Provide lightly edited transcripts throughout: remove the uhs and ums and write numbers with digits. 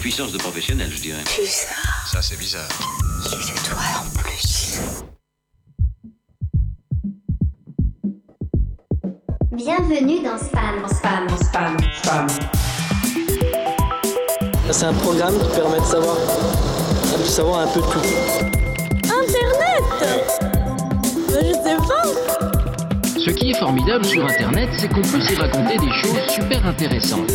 puissance de professionnel, je dirais. Bizarre. Ça, c'est bizarre. C'est toi en plus. Bienvenue dans Spam. C'est un programme qui permet de savoir un peu tout. Internet ? Je sais pas. Ce qui est formidable sur Internet, c'est qu'on peut s'y raconter des choses super intéressantes.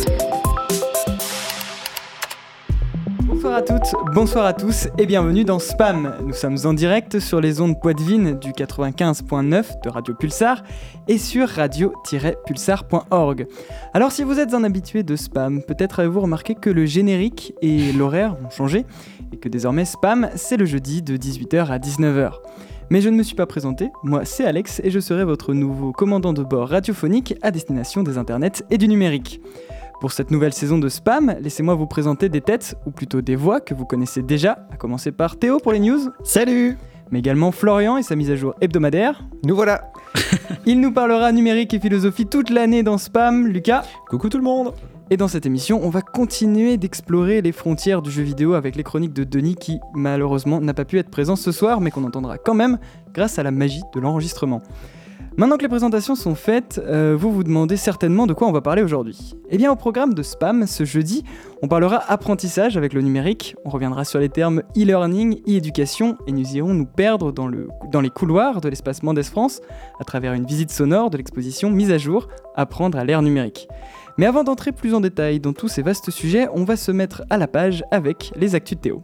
Bonsoir à toutes, bonsoir à tous et bienvenue dans Spam. Nous sommes en direct sur les ondes poitevines du 95.9 de Radio Pulsar et sur radio-pulsar.org. Alors si vous êtes un habitué de Spam, peut-être avez-vous remarqué que le générique et l'horaire ont changé et que désormais Spam, c'est le jeudi de 18h à 19h. Mais je ne me suis pas présenté, moi c'est Alex et je serai votre nouveau commandant de bord radiophonique à destination des internets et du numérique. Pour cette nouvelle saison de Spam, laissez-moi vous présenter des têtes, ou plutôt des voix que vous connaissez déjà, à commencer par Théo pour les news. Salut! Mais également Florian et sa mise à jour hebdomadaire. Nous voilà! Il nous parlera numérique et philosophie toute l'année dans Spam, Lucas. Coucou tout le monde! Et dans cette émission, on va continuer d'explorer les frontières du jeu vidéo avec les chroniques de Denis qui, malheureusement, n'a pas pu être présent ce soir, mais qu'on entendra quand même grâce à la magie de l'enregistrement. Maintenant que les présentations sont faites, vous vous demandez certainement de quoi on va parler aujourd'hui. Eh bien au programme de Spam, ce jeudi, on parlera apprentissage avec le numérique, on reviendra sur les termes e-learning, e-éducation, et nous irons nous perdre dans les couloirs de l'espace Mendès France à travers une visite sonore de l'exposition Mise à jour, apprendre à l'ère numérique. Mais avant d'entrer plus en détail dans tous ces vastes sujets, on va se mettre à la page avec les actus de Théo.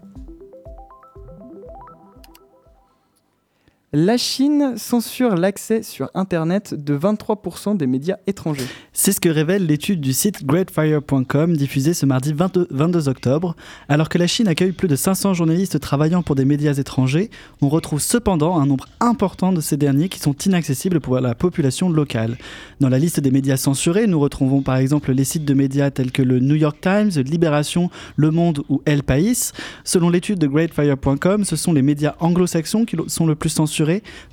La Chine censure l'accès sur Internet de 23% des médias étrangers. C'est ce que révèle l'étude du site greatfire.com diffusée ce mardi 22 octobre. Alors que la Chine accueille plus de 500 journalistes travaillant pour des médias étrangers, on retrouve cependant un nombre important de ces derniers qui sont inaccessibles pour la population locale. Dans la liste des médias censurés, nous retrouvons par exemple les sites de médias tels que le New York Times, Libération, Le Monde ou El País. Selon l'étude de greatfire.com, ce sont les médias anglo-saxons qui sont le plus censurés.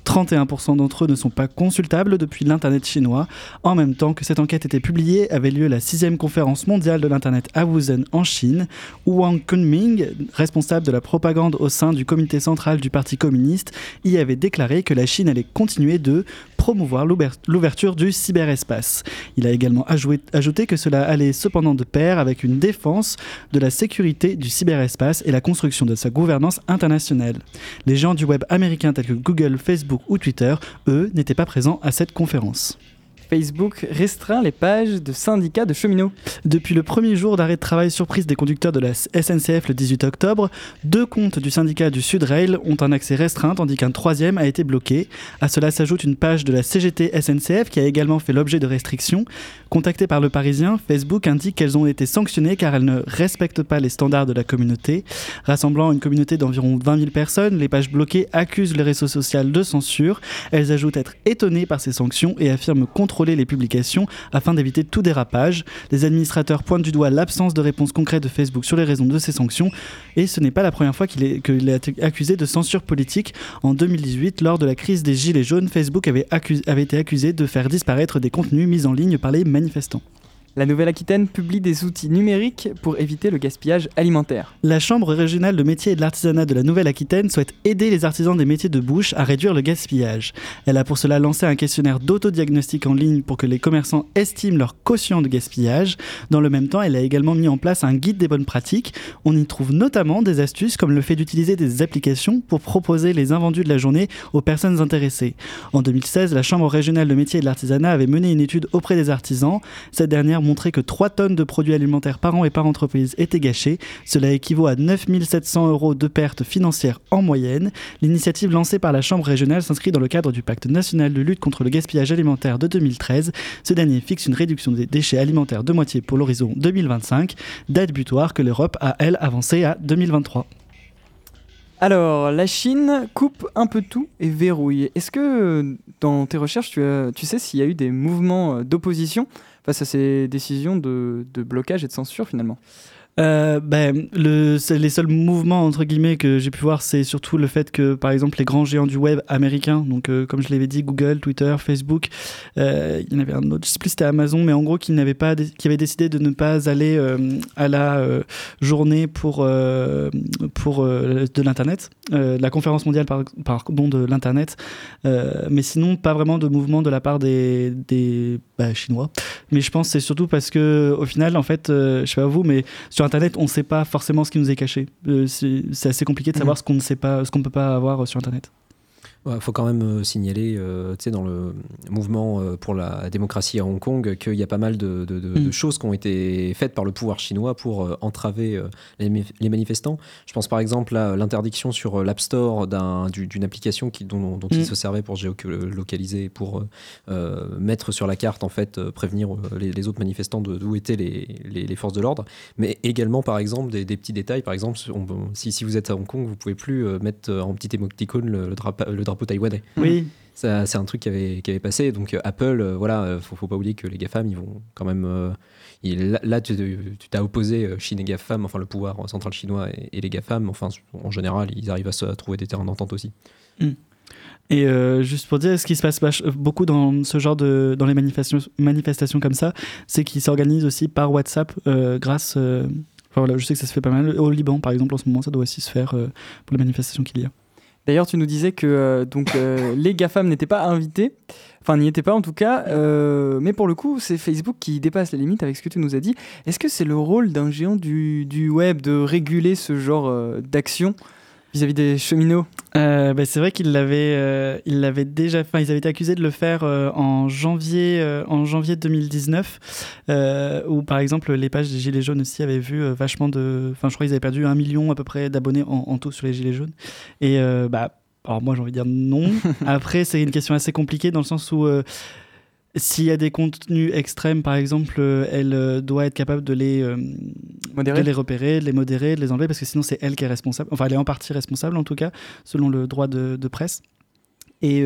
31% d'entre eux ne sont pas consultables depuis l'Internet chinois. En même temps que cette enquête était publiée, avait lieu la 6e conférence mondiale de l'Internet à Wuzhen en Chine, où Wang Kunming, responsable de la propagande au sein du comité central du Parti communiste, y avait déclaré que la Chine allait continuer de promouvoir l'ouverture du cyberespace. Il a également ajouté que cela allait cependant de pair avec une défense de la sécurité du cyberespace et la construction de sa gouvernance internationale. Les géants du web américains tels que Google, Facebook ou Twitter, eux, n'étaient pas présents à cette conférence. Facebook restreint les pages de syndicats de cheminots. Depuis le premier jour d'arrêt de travail surprise des conducteurs de la SNCF le 18 octobre, 2 comptes du syndicat du Sudrail ont un accès restreint tandis qu'un 3e a été bloqué. À cela s'ajoute une page de la CGT SNCF qui a également fait l'objet de restrictions. Contactée par le Parisien, Facebook indique qu'elles ont été sanctionnées car elles ne respectent pas les standards de la communauté. Rassemblant une communauté d'environ 20 000 personnes, les pages bloquées accusent les réseaux sociaux de censure. Elles ajoutent être étonnées par ces sanctions et affirment contrôler les publications afin d'éviter tout dérapage. Les administrateurs pointent du doigt l'absence de réponse concrète de Facebook sur les raisons de ces sanctions et ce n'est pas la première fois qu'il est accusé de censure politique. En 2018, lors de la crise des Gilets jaunes, Facebook avait été accusé de faire disparaître des contenus mis en ligne par les manifestants. La Nouvelle-Aquitaine publie des outils numériques pour éviter le gaspillage alimentaire. La Chambre régionale de métiers et de l'artisanat de la Nouvelle-Aquitaine souhaite aider les artisans des métiers de bouche à réduire le gaspillage. Elle a pour cela lancé un questionnaire d'autodiagnostic en ligne pour que les commerçants estiment leur quotient de gaspillage. Dans le même temps, elle a également mis en place un guide des bonnes pratiques. On y trouve notamment des astuces comme le fait d'utiliser des applications pour proposer les invendus de la journée aux personnes intéressées. En 2016, la Chambre régionale de métiers et de l'artisanat avait mené une étude auprès des artisans. Cette dernière montrait que 3 tonnes de produits alimentaires par an et par entreprise étaient gâchés. Cela équivaut à 9 700 € de pertes financières en moyenne. L'initiative lancée par la Chambre régionale s'inscrit dans le cadre du Pacte national de lutte contre le gaspillage alimentaire de 2013. Ce dernier fixe une réduction des déchets alimentaires de moitié pour l'horizon 2025, date butoir que l'Europe a, elle, avancée à 2023. Alors, la Chine coupe un peu tout et verrouille. Est-ce que dans tes recherches, tu sais s'il y a eu des mouvements d'opposition face à ces décisions de blocage et de censure finalement ? C'est les seuls mouvements entre guillemets que j'ai pu voir, c'est surtout le fait que par exemple les grands géants du web américains, donc comme je l'avais dit, Google, Twitter, Facebook, il y en avait un autre, je sais plus si c'était Amazon, mais en gros qui avaient décidé de ne pas aller à la journée pour de l'internet, la conférence mondiale pardon de l'internet, mais sinon pas vraiment de mouvement de la part des chinois. Mais je pense que c'est surtout parce que au final en fait, je sais pas vous, mais sur Internet, on ne sait pas forcément ce qui nous est caché. C'est assez compliqué de savoir ce qu'on ne sait pas, ce qu'on ne peut pas avoir sur Internet. Il faut quand même signaler, dans le mouvement pour la démocratie à Hong Kong, qu'il y a pas mal de choses qui ont été faites par le pouvoir chinois pour entraver les manifestants. Je pense par exemple à l'interdiction sur l'App Store d'une application dont ils se servaient pour géolocaliser, pour mettre sur la carte, en fait, prévenir les autres manifestants d'où étaient les forces de l'ordre. Mais également, par exemple, des petits détails. Par exemple, si vous êtes à Hong Kong, vous ne pouvez plus mettre en petit émoticône le drapeau taïwanais. Oui. Ça, c'est un truc qui avait passé. Donc Apple, faut pas oublier que les GAFAM, ils vont quand même... là, tu t'as opposé Chine et GAFAM, enfin le pouvoir central chinois et les GAFAM. Enfin, en général, ils arrivent à trouver des terrains d'entente aussi. Et juste pour dire, ce qui se passe beaucoup dans ce genre dans les manifestations comme ça, c'est qu'ils s'organisent aussi par WhatsApp grâce... je sais que ça se fait pas mal. Au Liban, par exemple, en ce moment, ça doit aussi se faire pour les manifestations qu'il y a. D'ailleurs, tu nous disais que les GAFAM n'étaient pas invités, enfin n'y étaient pas en tout cas, mais pour le coup, c'est Facebook qui dépasse les limites avec ce que tu nous as dit. Est-ce que c'est le rôle d'un géant du web de réguler ce genre d'action vis-à-vis des cheminots? C'est vrai qu'ils l'avaient déjà fait. Ils avaient été accusés de le faire en janvier 2019, où par exemple les pages des Gilets jaunes aussi avaient vu vachement de... Enfin, je crois qu'ils avaient perdu 1 million à peu près d'abonnés en tout sur les Gilets jaunes. Et alors moi j'ai envie de dire non. Après, c'est une question assez compliquée dans le sens où... s'il y a des contenus extrêmes, par exemple, elle doit être capable de les repérer, de les modérer, de les enlever, parce que sinon c'est elle qui est responsable. Enfin, elle est en partie responsable, en tout cas, selon le droit de presse. Et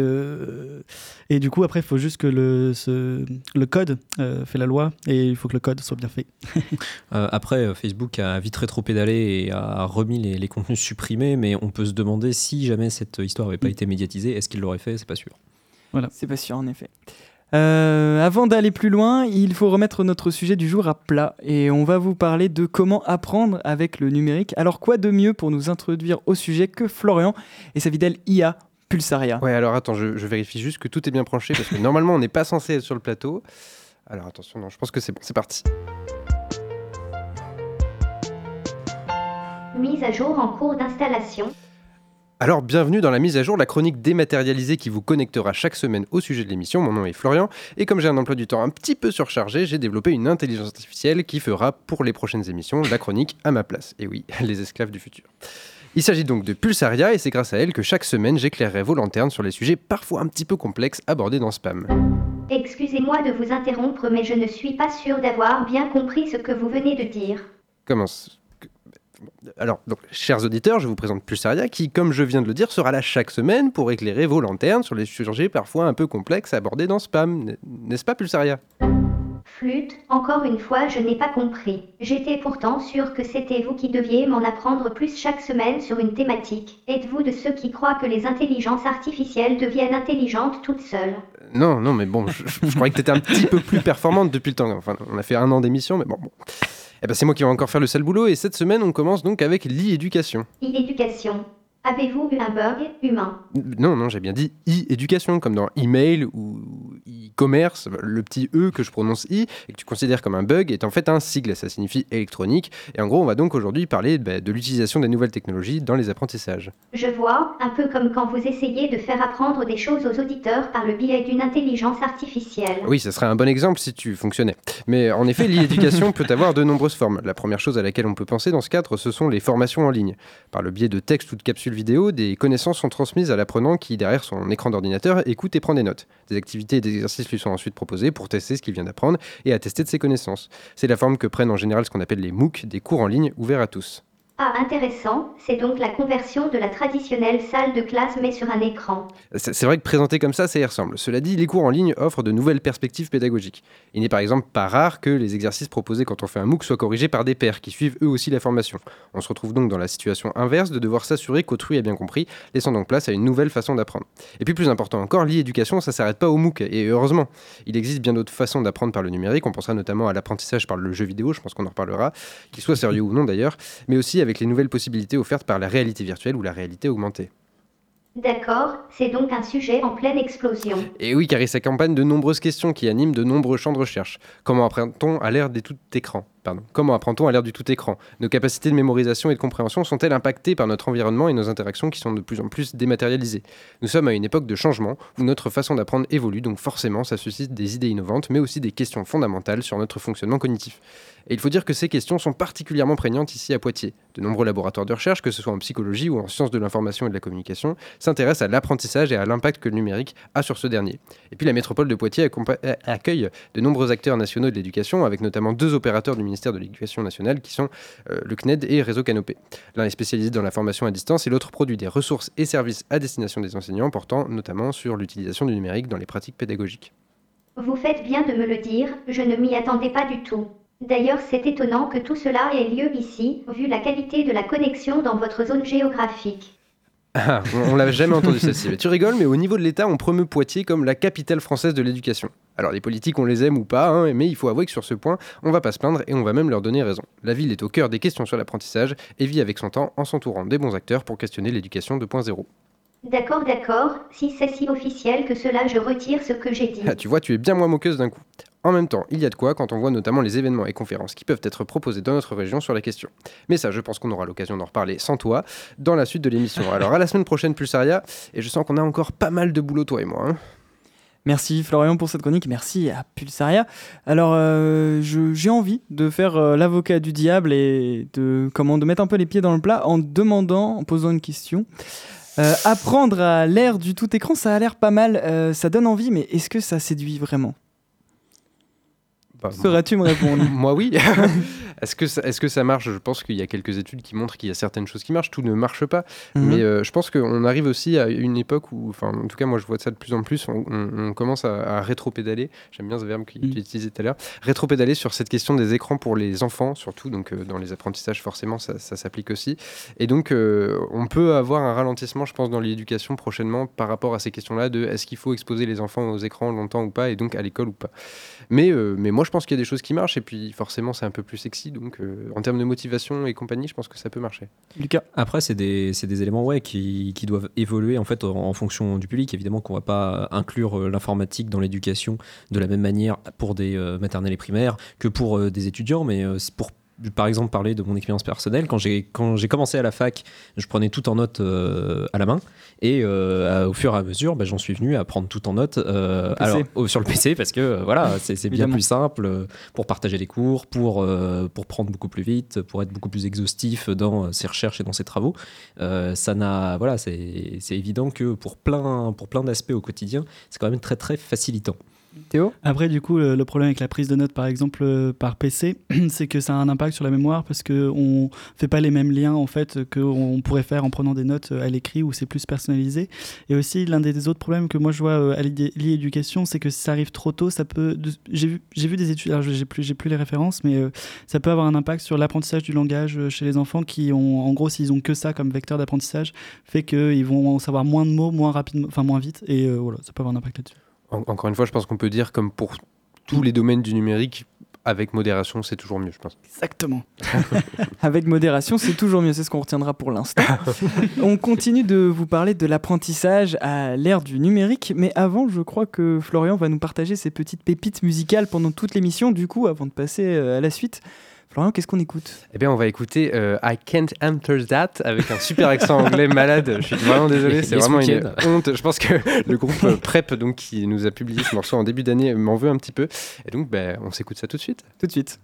du coup, après, il faut juste que le code fait la loi, et il faut que le code soit bien fait. Après, Facebook a vite rétro-pédalé et a remis les contenus supprimés, mais on peut se demander si jamais cette histoire n'avait pas été médiatisée, est-ce qu'il l'aurait fait? C'est pas sûr. Voilà. C'est pas sûr, en effet. Avant d'aller plus loin, il faut remettre notre sujet du jour à plat et on va vous parler de comment apprendre avec le numérique. Alors quoi de mieux pour nous introduire au sujet que Florian et sa fidèle IA Pulsaria. Ouais, alors attends, je vérifie juste que tout est bien branché parce que normalement on n'est pas censé être sur le plateau. Alors attention, non, je pense que c'est bon, c'est parti. Mise à jour en cours d'installation. Alors, bienvenue dans la mise à jour, la chronique dématérialisée qui vous connectera chaque semaine au sujet de l'émission. Mon nom est Florian, et comme j'ai un emploi du temps un petit peu surchargé, j'ai développé une intelligence artificielle qui fera, pour les prochaines émissions, la chronique à ma place. Et oui, les esclaves du futur. Il s'agit donc de Pulsaria, et c'est grâce à elle que chaque semaine, j'éclairerai vos lanternes sur les sujets parfois un petit peu complexes abordés dans Spam. Excusez-moi de vous interrompre, mais je ne suis pas sûre d'avoir bien compris ce que vous venez de dire. Comment Alors, donc, chers auditeurs, je vous présente Pulsaria qui, comme je viens de le dire, sera là chaque semaine pour éclairer vos lanternes sur les sujets parfois un peu complexes abordés dans Spam. N'est-ce pas, Pulsaria ? Flûte, encore une fois, je n'ai pas compris. J'étais pourtant sûre que c'était vous qui deviez m'en apprendre plus chaque semaine sur une thématique. Êtes-vous de ceux qui croient que les intelligences artificielles deviennent intelligentes toutes seules ? Non, mais bon, je croyais que t'étais un petit peu plus performante depuis le temps. Enfin, on a fait 1 an d'émission, mais bon. Eh ben, c'est moi qui vais encore faire le sale boulot, et cette semaine, on commence donc avec l'e-éducation. E-éducation. Avez-vous eu un bug humain ? Non, j'ai bien dit e-éducation, comme dans email ou e-commerce. Le petit E que je prononce i et que tu considères comme un bug est en fait un sigle, ça signifie électronique. Et en gros, on va donc aujourd'hui parler de l'utilisation des nouvelles technologies dans les apprentissages. Je vois, un peu comme quand vous essayez de faire apprendre des choses aux auditeurs par le biais d'une intelligence artificielle. Oui, ça serait un bon exemple si tu fonctionnais. Mais en effet, l'e-éducation peut avoir de nombreuses formes. La première chose à laquelle on peut penser dans ce cadre, ce sont les formations en ligne. Par le biais de textes ou de capsules vidéo, des connaissances sont transmises à l'apprenant qui, derrière son écran d'ordinateur, écoute et prend des notes. Des activités et des exercices lui sont ensuite proposés pour tester ce qu'il vient d'apprendre et attester de ses connaissances. C'est la forme que prennent en général ce qu'on appelle les MOOC, des cours en ligne ouverts à tous. Ah, intéressant, c'est donc la conversion de la traditionnelle salle de classe mais sur un écran. C'est vrai que présenté comme ça y ressemble. Cela dit, les cours en ligne offrent de nouvelles perspectives pédagogiques. Il n'est par exemple pas rare que les exercices proposés quand on fait un MOOC soient corrigés par des pairs qui suivent eux aussi la formation. On se retrouve donc dans la situation inverse de devoir s'assurer qu'autrui a bien compris, laissant donc place à une nouvelle façon d'apprendre. Et puis plus important encore, l'e-éducation, ça s'arrête pas au MOOC, et heureusement. Il existe bien d'autres façons d'apprendre par le numérique, on pensera notamment à l'apprentissage par le jeu vidéo, je pense qu'on en reparlera, qu'il soit sérieux ou non d'ailleurs, mais aussi avec les nouvelles possibilités offertes par la réalité virtuelle ou la réalité augmentée. D'accord, c'est donc un sujet en pleine explosion. Et oui, car il s'accompagne de nombreuses questions qui animent de nombreux champs de recherche. Comment apprend-on à l'ère des tout-écrans ? Comment apprend-on à l'ère du tout-écran ? Nos capacités de mémorisation et de compréhension sont-elles impactées par notre environnement et nos interactions qui sont de plus en plus dématérialisées ? Nous sommes à une époque de changement où notre façon d'apprendre évolue, donc forcément ça suscite des idées innovantes, mais aussi des questions fondamentales sur notre fonctionnement cognitif. Et il faut dire que ces questions sont particulièrement prégnantes ici à Poitiers. De nombreux laboratoires de recherche, que ce soit en psychologie ou en sciences de l'information et de la communication, s'intéressent à l'apprentissage et à l'impact que le numérique a sur ce dernier. Et puis la métropole de Poitiers accueille de nombreux acteurs nationaux de l'éducation, avec notamment 2 opérateurs du ministère de l'Éducation nationale qui sont le CNED et Réseau Canopé. L'un est spécialisé dans la formation à distance et l'autre produit des ressources et services à destination des enseignants, portant notamment sur l'utilisation du numérique dans les pratiques pédagogiques. Vous faites bien de me le dire, je ne m'y attendais pas du tout. D'ailleurs, c'est étonnant que tout cela ait lieu ici, vu la qualité de la connexion dans votre zone géographique. Ah, on l'a jamais entendu celle-ci. Mais tu rigoles, mais au niveau de l'État, on promeut Poitiers comme la capitale française de l'éducation. Alors les politiques, on les aime ou pas, mais il faut avouer que sur ce point, on va pas se plaindre et on va même leur donner raison. La ville est au cœur des questions sur l'apprentissage et vit avec son temps en s'entourant des bons acteurs pour questionner l'éducation 2.0. D'accord, si c'est si officiel que cela, je retire ce que j'ai dit. Ah, tu vois, tu es bien moins moqueuse d'un coup. En même temps, il y a de quoi quand on voit notamment les événements et conférences qui peuvent être proposés dans notre région sur la question. Mais ça, je pense qu'on aura l'occasion d'en reparler sans toi dans la suite de l'émission. Alors à la semaine prochaine, Pulsaria, et je sens qu'on a encore pas mal de boulot, toi et moi. Merci Florian pour cette chronique, merci à Pulsaria. Alors j'ai envie de faire l'avocat du diable et de mettre un peu les pieds dans le plat en posant une question. Apprendre à l'ère du tout écran, ça a l'air pas mal, ça donne envie, mais est-ce que ça séduit vraiment ? Saurais-tu me répondre ? Moi oui. Est-ce que ça marche ? Je pense qu'il y a quelques études qui montrent qu'il y a certaines choses qui marchent, tout ne marche pas. Mais je pense qu'on arrive aussi à une époque où, enfin en tout cas moi je vois ça de plus en plus, on commence à rétro-pédaler, j'aime bien ce verbe que tu utilisais tout à l'heure, rétro-pédaler sur cette question des écrans pour les enfants, surtout, donc dans les apprentissages forcément ça s'applique aussi. Et donc on peut avoir un ralentissement je pense dans l'éducation prochainement par rapport à ces questions-là de est-ce qu'il faut exposer les enfants aux écrans longtemps ou pas, et donc à l'école ou pas. Mais moi je pense qu'il y a des choses qui marchent et puis forcément c'est un peu plus sexy, donc en termes de motivation et compagnie je pense que ça peut marcher. Lucas ? Après c'est des éléments qui doivent évoluer en fait en fonction du public. Évidemment qu'on va pas inclure l'informatique dans l'éducation de la même manière pour des maternelles et primaires que pour des étudiants, mais pour par exemple parler de mon expérience personnelle, quand j'ai commencé à la fac, je prenais tout en note à la main, et au fur et à mesure j'en suis venu à prendre tout en note sur le PC, parce que voilà, c'est bien plus simple pour partager les cours, pour prendre beaucoup plus vite, pour être beaucoup plus exhaustif dans ses recherches et dans ses travaux. C'est évident que pour plein d'aspects au quotidien, c'est quand même très très facilitant. Théo ? Après, du coup, le problème avec la prise de notes, par exemple, par PC, c'est que ça a un impact sur la mémoire parce qu'on ne fait pas les mêmes liens en fait, qu'on pourrait faire en prenant des notes à l'écrit où c'est plus personnalisé. Et aussi, l'un des autres problèmes que moi je vois à l'e-éducation, c'est que si ça arrive trop tôt, ça peut. J'ai vu des études, alors j'ai plus les références, mais ça peut avoir un impact sur l'apprentissage du langage chez les enfants qui ont, en gros, s'ils ont que ça comme vecteur d'apprentissage, fait qu'ils vont savoir moins de mots, moins rapidement, enfin moins vite, et voilà, ça peut avoir un impact là-dessus. Encore une fois, je pense qu'on peut dire, comme pour tous les domaines du numérique, avec modération, c'est toujours mieux, je pense. Exactement. Avec modération, c'est toujours mieux, c'est ce qu'on retiendra pour l'instant. On continue de vous parler de l'apprentissage à l'ère du numérique, mais avant, je crois que Florian va nous partager ses petites pépites musicales pendant toute l'émission. Du coup, avant de passer à la suite, Florian, qu'est-ce qu'on écoute ? Eh bien, on va écouter I Can't Enter That avec un super accent anglais malade. Je suis vraiment désolé, c'est vraiment une honte. Je pense que le groupe Prep, donc, qui nous a publié ce morceau en début d'année, m'en veut un petit peu. Et donc, on s'écoute ça tout de suite. Tout de suite.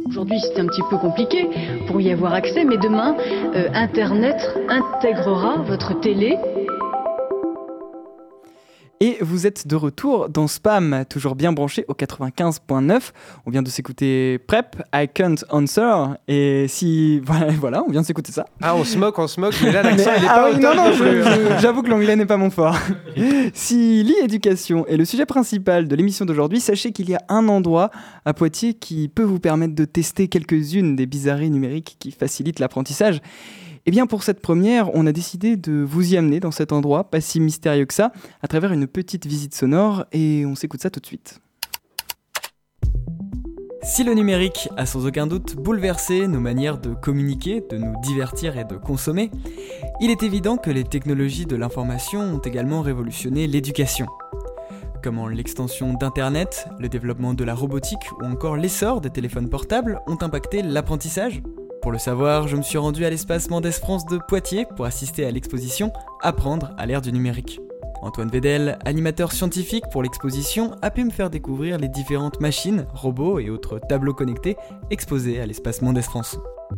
Aujourd'hui, c'est un petit peu compliqué pour y avoir accès, mais demain, Internet intégrera votre télé. Et vous êtes de retour dans Spam, toujours bien branché au 95.9. On vient de s'écouter Prep, I Can't Answer. Et si... Voilà, on vient de s'écouter ça. Ah, on se moque, mais là, l'accent, il est pas au top. Non, j'avoue que l'anglais n'est pas mon fort. Si l'e-éducation est le sujet principal de l'émission d'aujourd'hui, sachez qu'il y a un endroit à Poitiers qui peut vous permettre de tester quelques-unes des bizarreries numériques qui facilitent l'apprentissage. Et bien pour cette première, on a décidé de vous y amener dans cet endroit, pas si mystérieux que ça, à travers une petite visite sonore, et on s'écoute ça tout de suite. Si le numérique a sans aucun doute bouleversé nos manières de communiquer, de nous divertir et de consommer, il est évident que les technologies de l'information ont également révolutionné l'éducation. Comment l'extension d'Internet, le développement de la robotique ou encore l'essor des téléphones portables ont impacté l'apprentissage ? Pour le savoir, je me suis rendu à l'espace Mendès France de Poitiers pour assister à l'exposition « Apprendre à l'ère du numérique ». Antoine Vedel, animateur scientifique pour l'exposition, a pu me faire découvrir les différentes machines, robots et autres tableaux connectés exposés à l'espace Mendès France.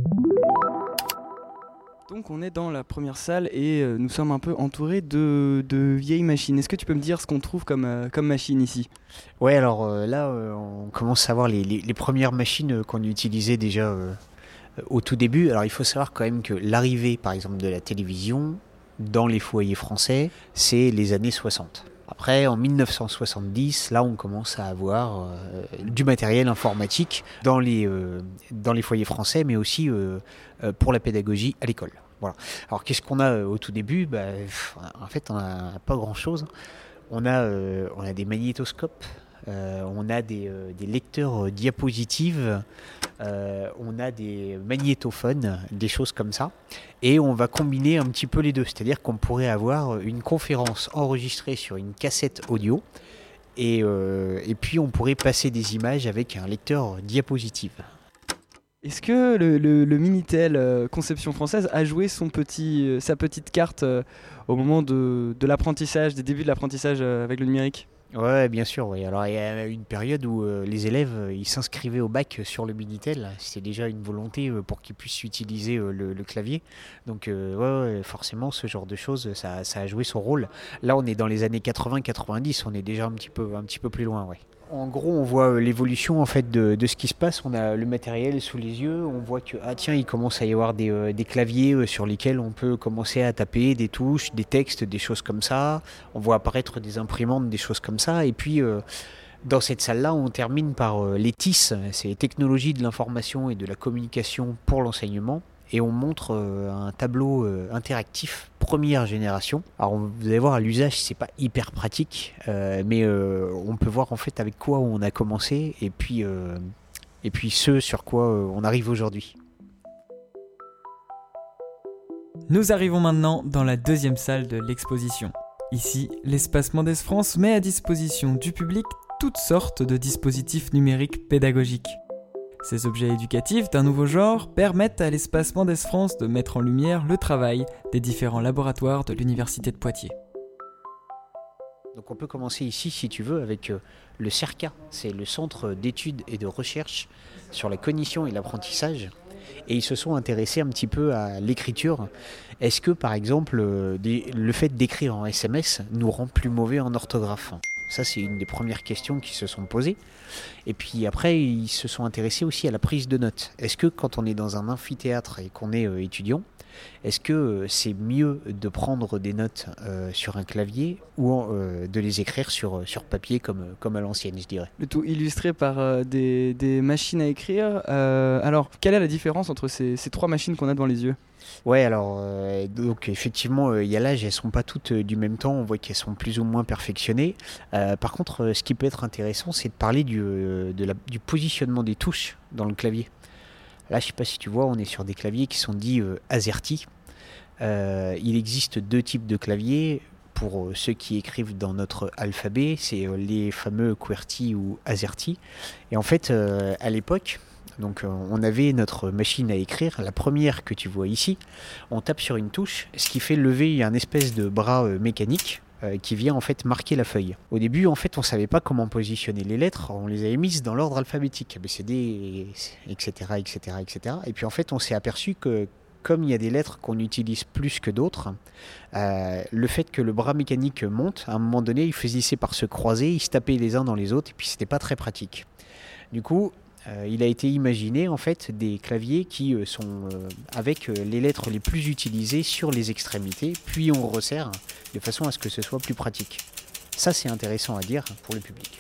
Donc on est dans la première salle et nous sommes un peu entourés de vieilles machines. Est-ce que tu peux me dire ce qu'on trouve comme machine ici ? Ouais, alors là, on commence à voir les premières machines qu'on utilisait déjà au tout début. Alors il faut savoir quand même que l'arrivée, par exemple, de la télévision dans les foyers français, c'est les années 60. Après, en 1970, là, on commence à avoir du matériel informatique dans les foyers français, mais aussi pour la pédagogie à l'école. Voilà. Alors, qu'est-ce qu'on a au tout début ? En fait, on n'a pas grand-chose. On a des magnétoscopes, on a des lecteurs diapositives, on a des magnétophones, des choses comme ça. Et on va combiner un petit peu les deux. C'est-à-dire qu'on pourrait avoir une conférence enregistrée sur une cassette audio et puis on pourrait passer des images avec un lecteur diapositive. Est-ce que le Minitel Conception Française a joué sa petite carte au moment de l'apprentissage, des débuts de l'apprentissage avec le numérique ? Ouais, bien sûr. Oui. Alors il y a une période où les élèves ils s'inscrivaient au bac sur le Minitel. C'était déjà une volonté pour qu'ils puissent utiliser le clavier. Donc forcément, ce genre de choses, ça a joué son rôle. Là, on est dans les années 80-90. On est déjà un petit peu plus loin, ouais. En gros, on voit l'évolution en fait de ce qui se passe. On a le matériel sous les yeux. On voit que il commence à y avoir des claviers sur lesquels on peut commencer à taper des touches, des textes, des choses comme ça. On voit apparaître des imprimantes, des choses comme ça. Et puis dans cette salle-là, on termine par les TIS, c'est les technologies de l'information et de la communication pour l'enseignement. Et on montre un tableau interactif première génération. Alors vous allez voir, à l'usage, c'est pas hyper pratique, mais on peut voir en fait avec quoi on a commencé et puis ce sur quoi on arrive aujourd'hui. Nous arrivons maintenant dans la deuxième salle de l'exposition. Ici, l'espace Mendès France met à disposition du public toutes sortes de dispositifs numériques pédagogiques. Ces objets éducatifs d'un nouveau genre permettent à l'espace Mendès France de mettre en lumière le travail des différents laboratoires de l'Université de Poitiers. Donc on peut commencer ici, si tu veux, avec le CERCA. C'est le Centre d'études et de recherche sur la cognition et l'apprentissage. Et ils se sont intéressés un petit peu à l'écriture. Est-ce que, par exemple, le fait d'écrire en SMS nous rend plus mauvais en orthographe ? Ça, c'est une des premières questions qui se sont posées. Et puis après, ils se sont intéressés aussi à la prise de notes. Est-ce que quand on est dans un amphithéâtre et qu'on est étudiant, est-ce que c'est mieux de prendre des notes sur un clavier ou de les écrire sur papier comme à l'ancienne, je dirais ? Le tout illustré par des machines à écrire. Alors, quelle est la différence entre ces trois machines qu'on a devant les yeux ? Ouais, alors donc effectivement, il y a l'âge, elles sont pas toutes du même temps, on voit qu'elles sont plus ou moins perfectionnées. Par contre, ce qui peut être intéressant, c'est de parler du positionnement des touches dans le clavier. Là, je sais pas si tu vois, on est sur des claviers qui sont dits AZERTY. Il existe deux types de claviers. Pour ceux qui écrivent dans notre alphabet, c'est les fameux QWERTY ou AZERTY. Et en fait, à l'époque, donc on avait notre machine à écrire, la première que tu vois ici, on tape sur une touche, ce qui fait lever un espèce de bras mécanique qui vient en fait marquer la feuille. Au début, en fait, on savait pas comment positionner les lettres, on les avait mises dans l'ordre alphabétique, ABCD, etc., etc., etc. Et puis en fait, on s'est aperçu que comme il y a des lettres qu'on utilise plus que d'autres, le fait que le bras mécanique monte, à un moment donné, ils finissaient par se croiser, ils se tapaient les uns dans les autres, et puis c'était pas très pratique. Du coup, il a été imaginé en fait des claviers qui sont avec les lettres les plus utilisées sur les extrémités, puis on resserre de façon à ce que ce soit plus pratique. Ça, c'est intéressant à dire pour le public.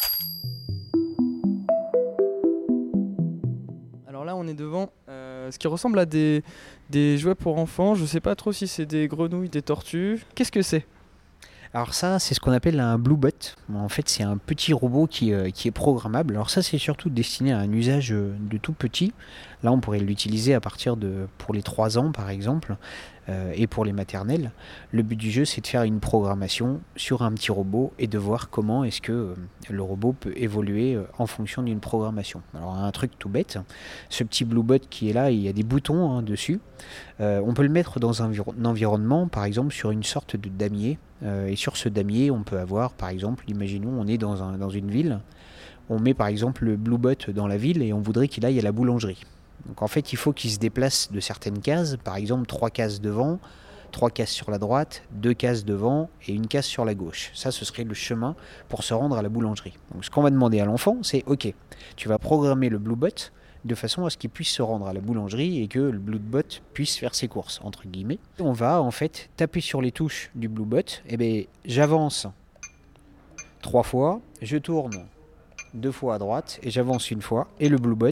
Alors là, on est devant ce qui ressemble à des jouets pour enfants. Je sais pas trop si c'est des grenouilles, des tortues. Qu'est-ce que c'est ? Alors ça, c'est ce qu'on appelle un Bluebot. En fait, c'est un petit robot qui est programmable. Alors ça, c'est surtout destiné à un usage de tout petit. Là, on pourrait l'utiliser pour les 3 ans, par exemple, et pour les maternelles. Le but du jeu, c'est de faire une programmation sur un petit robot et de voir comment est-ce que le robot peut évoluer en fonction d'une programmation. Alors, un truc tout bête, ce petit Bluebot qui est là, il y a des boutons dessus. On peut le mettre dans un environnement, par exemple, sur une sorte de damier. Et sur ce damier, on peut avoir, par exemple, imaginons, on est dans une ville, on met par exemple le Bluebot dans la ville et on voudrait qu'il aille à la boulangerie. Donc en fait, il faut qu'il se déplace de certaines cases, par exemple 3 cases devant, 3 cases sur la droite, 2 cases devant et 1 case sur la gauche. Ça, ce serait le chemin pour se rendre à la boulangerie. Donc ce qu'on va demander à l'enfant, c'est « Ok, tu vas programmer le Bluebot de façon à ce qu'il puisse se rendre à la boulangerie et que le Bluebot puisse faire ses courses, entre guillemets. » On va en fait taper sur les touches du Bluebot. Et bien, j'avance 3 fois, je tourne 2 fois à droite et j'avance 1 fois. Et le Bluebot,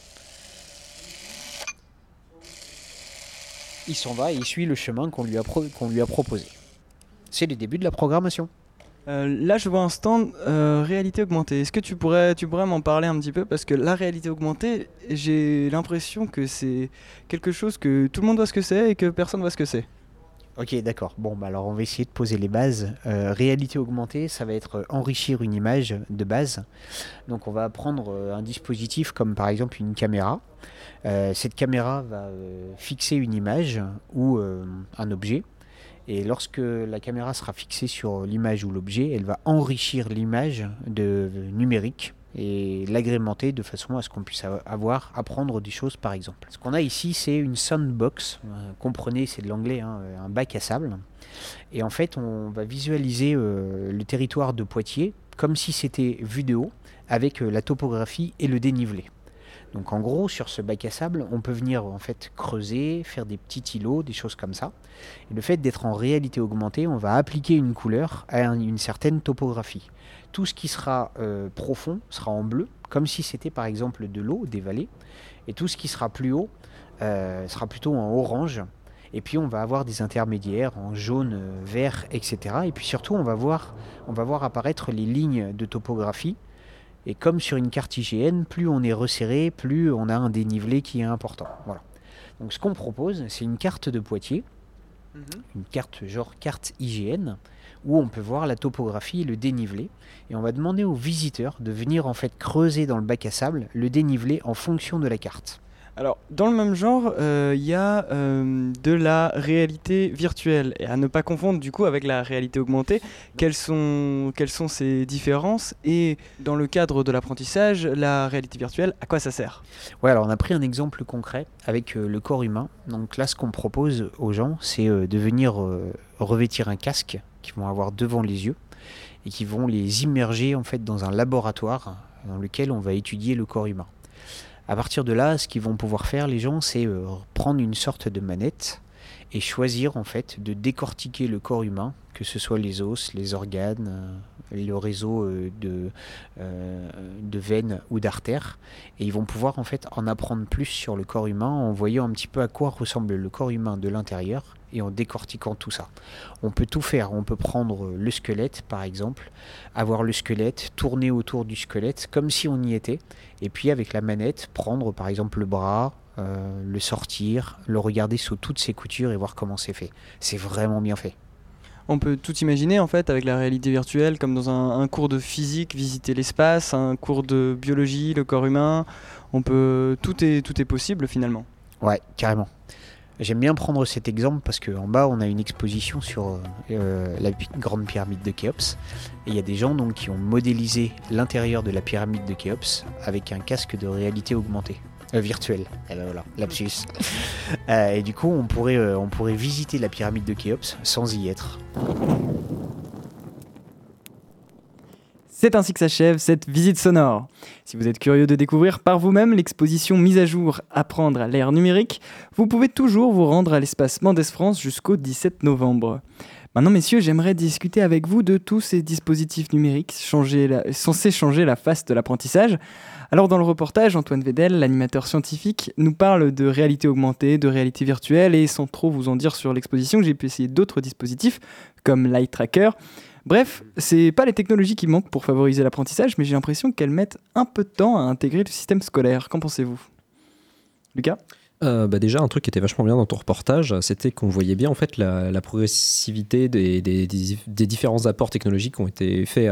il s'en va et il suit le chemin qu'on lui a proposé. C'est le début de la programmation. Là, je vois un stand réalité augmentée. Est-ce que tu pourrais m'en parler un petit peu ? Parce que la réalité augmentée, j'ai l'impression que c'est quelque chose que tout le monde voit ce que c'est et que personne voit ce que c'est. Ok, d'accord. Bon, bah alors on va essayer de poser les bases. Réalité augmentée, ça va être enrichir une image de base. Donc on va prendre un dispositif comme par exemple une caméra. Cette caméra va fixer une image ou un objet. Et lorsque la caméra sera fixée sur l'image ou l'objet, elle va enrichir l'image numérique et l'agrémenter de façon à ce qu'on puisse apprendre des choses par exemple. Ce qu'on a ici, c'est une soundbox. Comprenez, c'est de l'anglais, un bac à sable. Et en fait, on va visualiser le territoire de Poitiers comme si c'était vu de haut avec la topographie et le dénivelé. Donc en gros, sur ce bac à sable, on peut venir en fait creuser, faire des petits îlots, des choses comme ça. Et le fait d'être en réalité augmentée, on va appliquer une couleur à une certaine topographie. Tout ce qui sera profond sera en bleu, comme si c'était par exemple de l'eau, des vallées. Et tout ce qui sera plus haut sera plutôt en orange. Et puis on va avoir des intermédiaires en jaune, vert, etc. Et puis surtout, on va voir apparaître les lignes de topographie. Et comme sur une carte IGN, plus on est resserré, plus on a un dénivelé qui est important. Voilà. Donc ce qu'on propose, c'est une carte de Poitiers, une carte genre carte IGN, où on peut voir la topographie et le dénivelé. Et on va demander aux visiteurs de venir en fait creuser dans le bac à sable le dénivelé en fonction de la carte. Alors, dans le même genre, il y a de la réalité virtuelle. Et à ne pas confondre du coup avec la réalité augmentée. Quelles sont ces différences ? Et dans le cadre de l'apprentissage, la réalité virtuelle, à quoi ça sert ? Ouais, alors on a pris un exemple concret avec le corps humain. Donc là, ce qu'on propose aux gens, c'est de venir revêtir un casque qu'ils vont avoir devant les yeux et qui vont les immerger en fait dans un laboratoire dans lequel on va étudier le corps humain. À partir de là, ce qu'ils vont pouvoir faire, les gens, c'est prendre une sorte de manette et choisir en fait de décortiquer le corps humain, que ce soit les os, les organes, le réseau de veines ou d'artères. Et ils vont pouvoir en fait en apprendre plus sur le corps humain en voyant un petit peu à quoi ressemble le corps humain de l'intérieur et en décortiquant tout ça. On peut tout faire, on peut prendre le squelette par exemple, avoir le squelette, tourner autour du squelette comme si on y était, et puis avec la manette, prendre par exemple le bras, le sortir, le regarder sous toutes ses coutures et voir comment c'est fait. C'est vraiment bien fait. On peut tout imaginer en fait avec la réalité virtuelle, comme dans un cours de physique, visiter l'espace, un cours de biologie, le corps humain. Tout est possible finalement. Ouais, carrément. J'aime bien prendre cet exemple parce qu'en bas, on a une exposition sur la grande pyramide de Khéops. Et il y a des gens donc, qui ont modélisé l'intérieur de la pyramide de Khéops avec un casque de réalité augmentée. Virtuelle. Et ben voilà, lapsus. Et du coup, on pourrait visiter la pyramide de Khéops sans y être. C'est ainsi que s'achève cette visite sonore. Si vous êtes curieux de découvrir par vous-même l'exposition mise à jour Apprendre à l'ère numérique, vous pouvez toujours vous rendre à l'espace Mendes France jusqu'au 17 novembre. Maintenant, messieurs, j'aimerais discuter avec vous de tous ces dispositifs numériques censés changer la face de l'apprentissage. Alors, dans le reportage, Antoine Vedel, l'animateur scientifique, nous parle de réalité augmentée, de réalité virtuelle, et sans trop vous en dire sur l'exposition, j'ai pu essayer d'autres dispositifs, comme l'Eye Tracker. Bref, c'est pas les technologies qui manquent pour favoriser l'apprentissage, mais j'ai l'impression qu'elles mettent un peu de temps à intégrer le système scolaire. Qu'en pensez-vous ? Lucas ? Déjà, un truc qui était vachement bien dans ton reportage, c'était qu'on voyait bien en fait la progressivité des différents apports technologiques qui ont été faits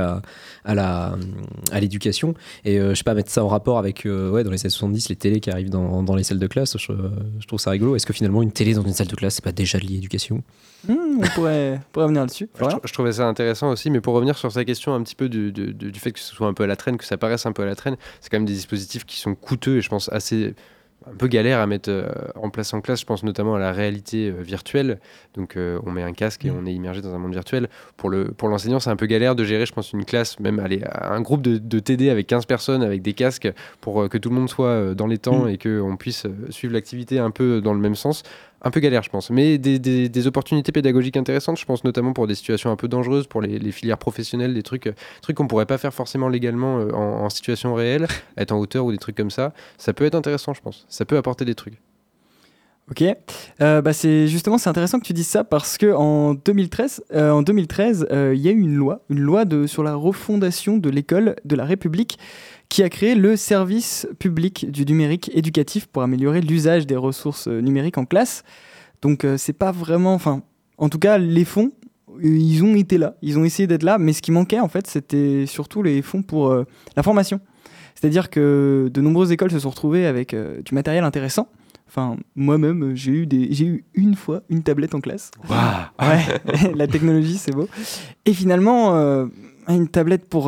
à l'éducation. Et je sais pas, mettre ça en rapport avec dans les années 70, les télés qui arrivent dans les salles de classe, je trouve ça rigolo. Est-ce que finalement une télé dans une salle de classe, c'est pas déjà de l'éducation ? On pourrait revenir là-dessus. Je trouvais ça intéressant aussi, mais pour revenir sur sa question un petit peu du fait que ce soit un peu à la traîne, que ça paraisse un peu à la traîne, c'est quand même des dispositifs qui sont coûteux et je pense un peu galère à mettre en place en classe. Je pense notamment à la réalité virtuelle. Donc on met un casque et on est immergé dans un monde virtuel. Pour l'enseignant, c'est un peu galère de gérer, je pense, une classe, même un groupe de TD avec 15 personnes avec des casques pour que tout le monde soit dans les temps et qu'on puisse suivre l'activité un peu dans le même sens. Un peu galère, je pense. Mais des opportunités pédagogiques intéressantes, je pense notamment pour des situations un peu dangereuses, pour les filières professionnelles, des trucs qu'on pourrait pas faire forcément légalement en situation réelle, être en hauteur ou des trucs comme ça. Ça peut être intéressant, je pense. Ça peut apporter des trucs. Ok, c'est intéressant que tu dises ça parce que en 2013, il y a eu une loi sur la refondation de l'école de la République qui a créé le service public du numérique éducatif pour améliorer l'usage des ressources numériques en classe. Donc c'est pas vraiment, en tout cas les fonds, ils ont été là, ils ont essayé d'être là, mais ce qui manquait en fait, c'était surtout les fonds pour la formation. C'est-à-dire que de nombreuses écoles se sont retrouvées avec du matériel intéressant. Enfin, moi-même, j'ai eu une fois une tablette en classe. Wow. Ouais, la technologie, c'est beau. Et finalement, une tablette pour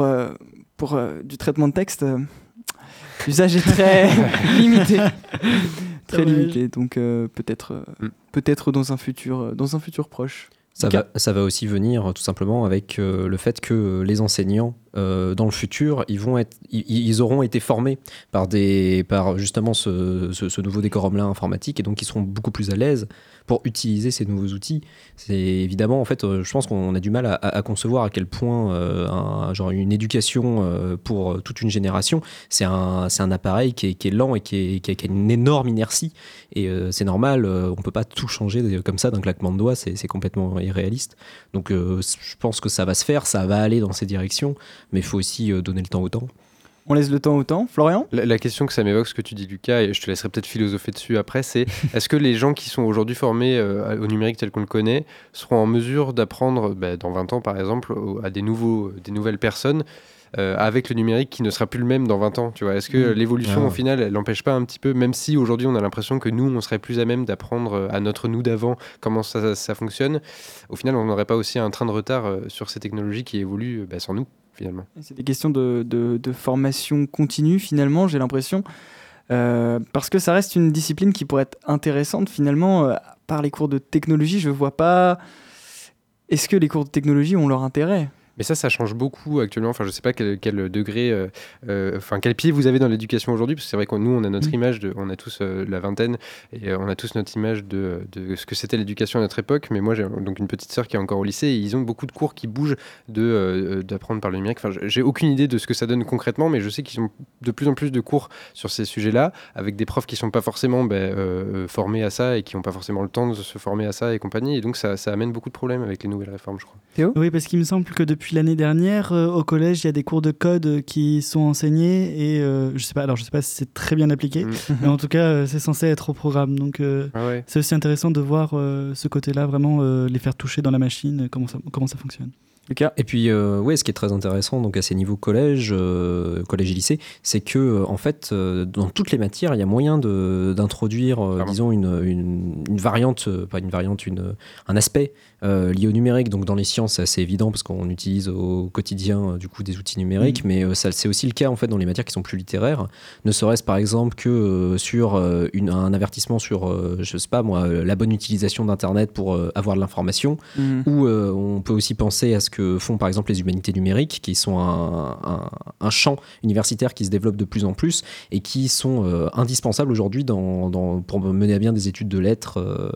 du traitement de texte, l'usage est très limité. Très limité. Donc peut-être dans un futur proche. Ça va aussi venir tout simplement avec le fait que les enseignants dans le futur, ils auront été formés par justement ce nouveau décorum-là informatique et donc ils seront beaucoup plus à l'aise pour utiliser ces nouveaux outils. C'est évidemment, en fait, je pense qu'on a du mal à concevoir à quel point une éducation pour toute une génération, c'est un appareil qui est lent et qui a une énorme inertie. Et c'est normal, on peut pas tout changer comme ça d'un claquement de doigts, c'est complètement irréaliste. Donc je pense que ça va se faire, ça va aller dans ces directions, mais il faut aussi donner le temps au temps. On laisse le temps au temps. Florian ? La question que ça m'évoque, ce que tu dis, Lucas, et je te laisserai peut-être philosopher dessus après, c'est est-ce que les gens qui sont aujourd'hui formés au numérique tel qu'on le connaît seront en mesure d'apprendre, dans 20 ans par exemple, à des nouvelles personnes avec le numérique qui ne sera plus le même dans 20 ans, tu vois. Est-ce que l'évolution, au final, elle n'empêche pas un petit peu, même si aujourd'hui on a l'impression que nous, on serait plus à même d'apprendre à notre nous d'avant comment ça fonctionne, au final, on n'aurait pas aussi un train de retard sur ces technologies qui évoluent sans nous, finalement. C'est des questions de formation continue, finalement, j'ai l'impression, parce que ça reste une discipline qui pourrait être intéressante, finalement, par les cours de technologie, je vois pas... Est-ce que les cours de technologie ont leur intérêt ? Mais ça change beaucoup actuellement. Enfin, je sais pas quel degré, quel pied vous avez dans l'éducation aujourd'hui, parce que c'est vrai que nous, on a notre image, on a tous la vingtaine, et on a tous notre image de ce que c'était l'éducation à notre époque. Mais moi, j'ai donc une petite sœur qui est encore au lycée, et ils ont beaucoup de cours qui bougent d'apprendre par le numérique. Enfin, j'ai aucune idée de ce que ça donne concrètement, mais je sais qu'ils ont de plus en plus de cours sur ces sujets-là, avec des profs qui sont pas forcément formés à ça, et qui n'ont pas forcément le temps de se former à ça et compagnie. Et donc, ça amène beaucoup de problèmes avec les nouvelles réformes, je crois. Théo ? Oui, parce qu'il me semble que depuis l'année dernière, au collège, il y a des cours de code qui sont enseignés et je sais pas si c'est très bien appliqué, mais en tout cas, c'est censé être au programme. Donc, c'est aussi intéressant de voir ce côté-là, vraiment les faire toucher dans la machine, comment ça fonctionne. Lucas. Et puis, ouais, ce qui est très intéressant donc à ces niveaux collège et lycée, c'est que en fait, dans toutes les matières, il y a moyen d'introduire, disons, une variante, pas une variante, un aspect lié au numérique. Donc, dans les sciences, c'est assez évident parce qu'on utilise au quotidien du coup des outils numériques, mais c'est aussi le cas en fait dans les matières qui sont plus littéraires. Ne serait-ce par exemple que sur un avertissement sur, je sais pas moi, la bonne utilisation d'Internet pour avoir de l'information, ou on peut aussi penser à ce que font par exemple les humanités numériques, qui sont un champ universitaire qui se développe de plus en plus et qui sont indispensables aujourd'hui pour mener à bien des études de lettres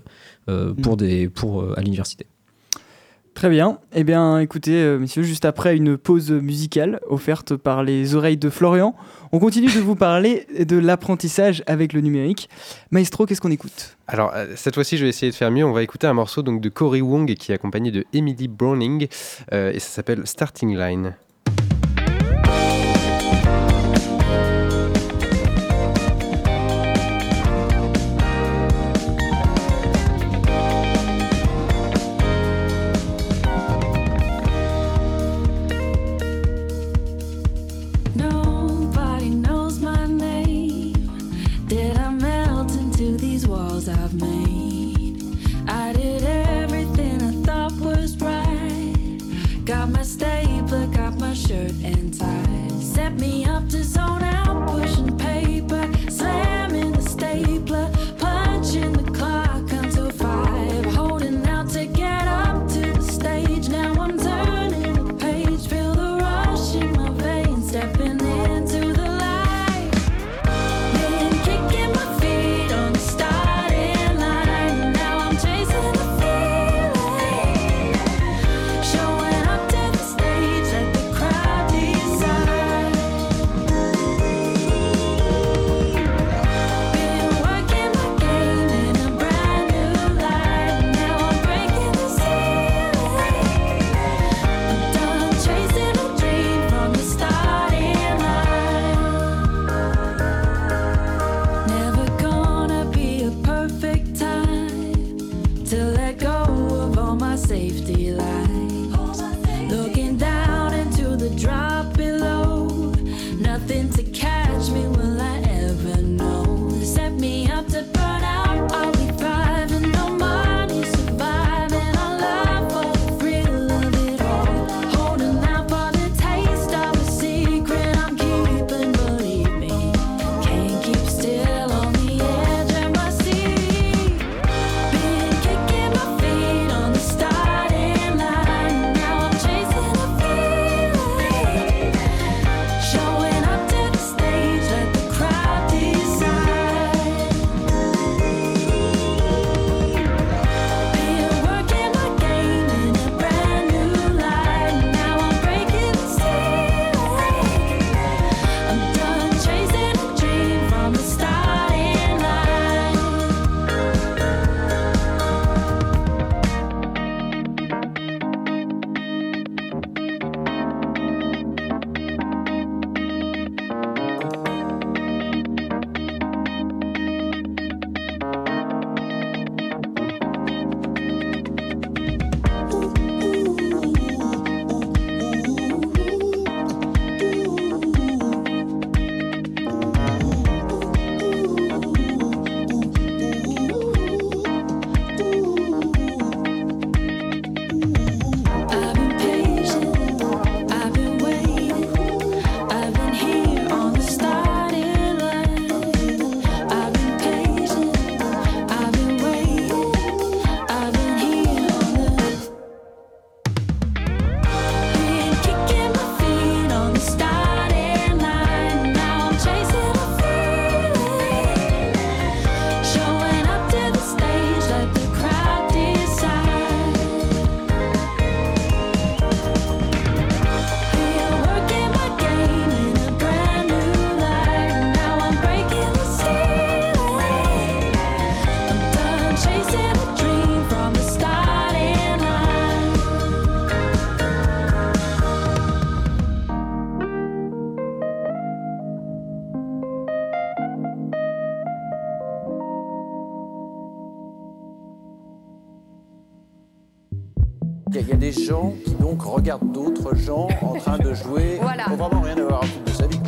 à l'université. Très bien. Eh bien, écoutez, messieurs, juste après une pause musicale offerte par les oreilles de Florian, on continue de vous parler de l'apprentissage avec le numérique. Maestro, qu'est-ce qu'on écoute ? Alors, cette fois-ci, je vais essayer de faire mieux. On va écouter un morceau donc, de Cory Wong qui est accompagné de Emily Browning et ça s'appelle Starting Line. Shirt and tie set me up to zone out, pushing paper, slamming the stapler, punching the clock until 5, holding out to get up to the stage. Now I'm turning the page, feel the rush in my veins, stepping into the light, been kicking my feet on the starting line. Now I'm chasing the feeling, showing up to the stage, let the crowd decide. Il y a des gens qui donc regardent d'autres gens en train de jouer. Voilà. Il faut vraiment rien avoir à foutre de sa vie.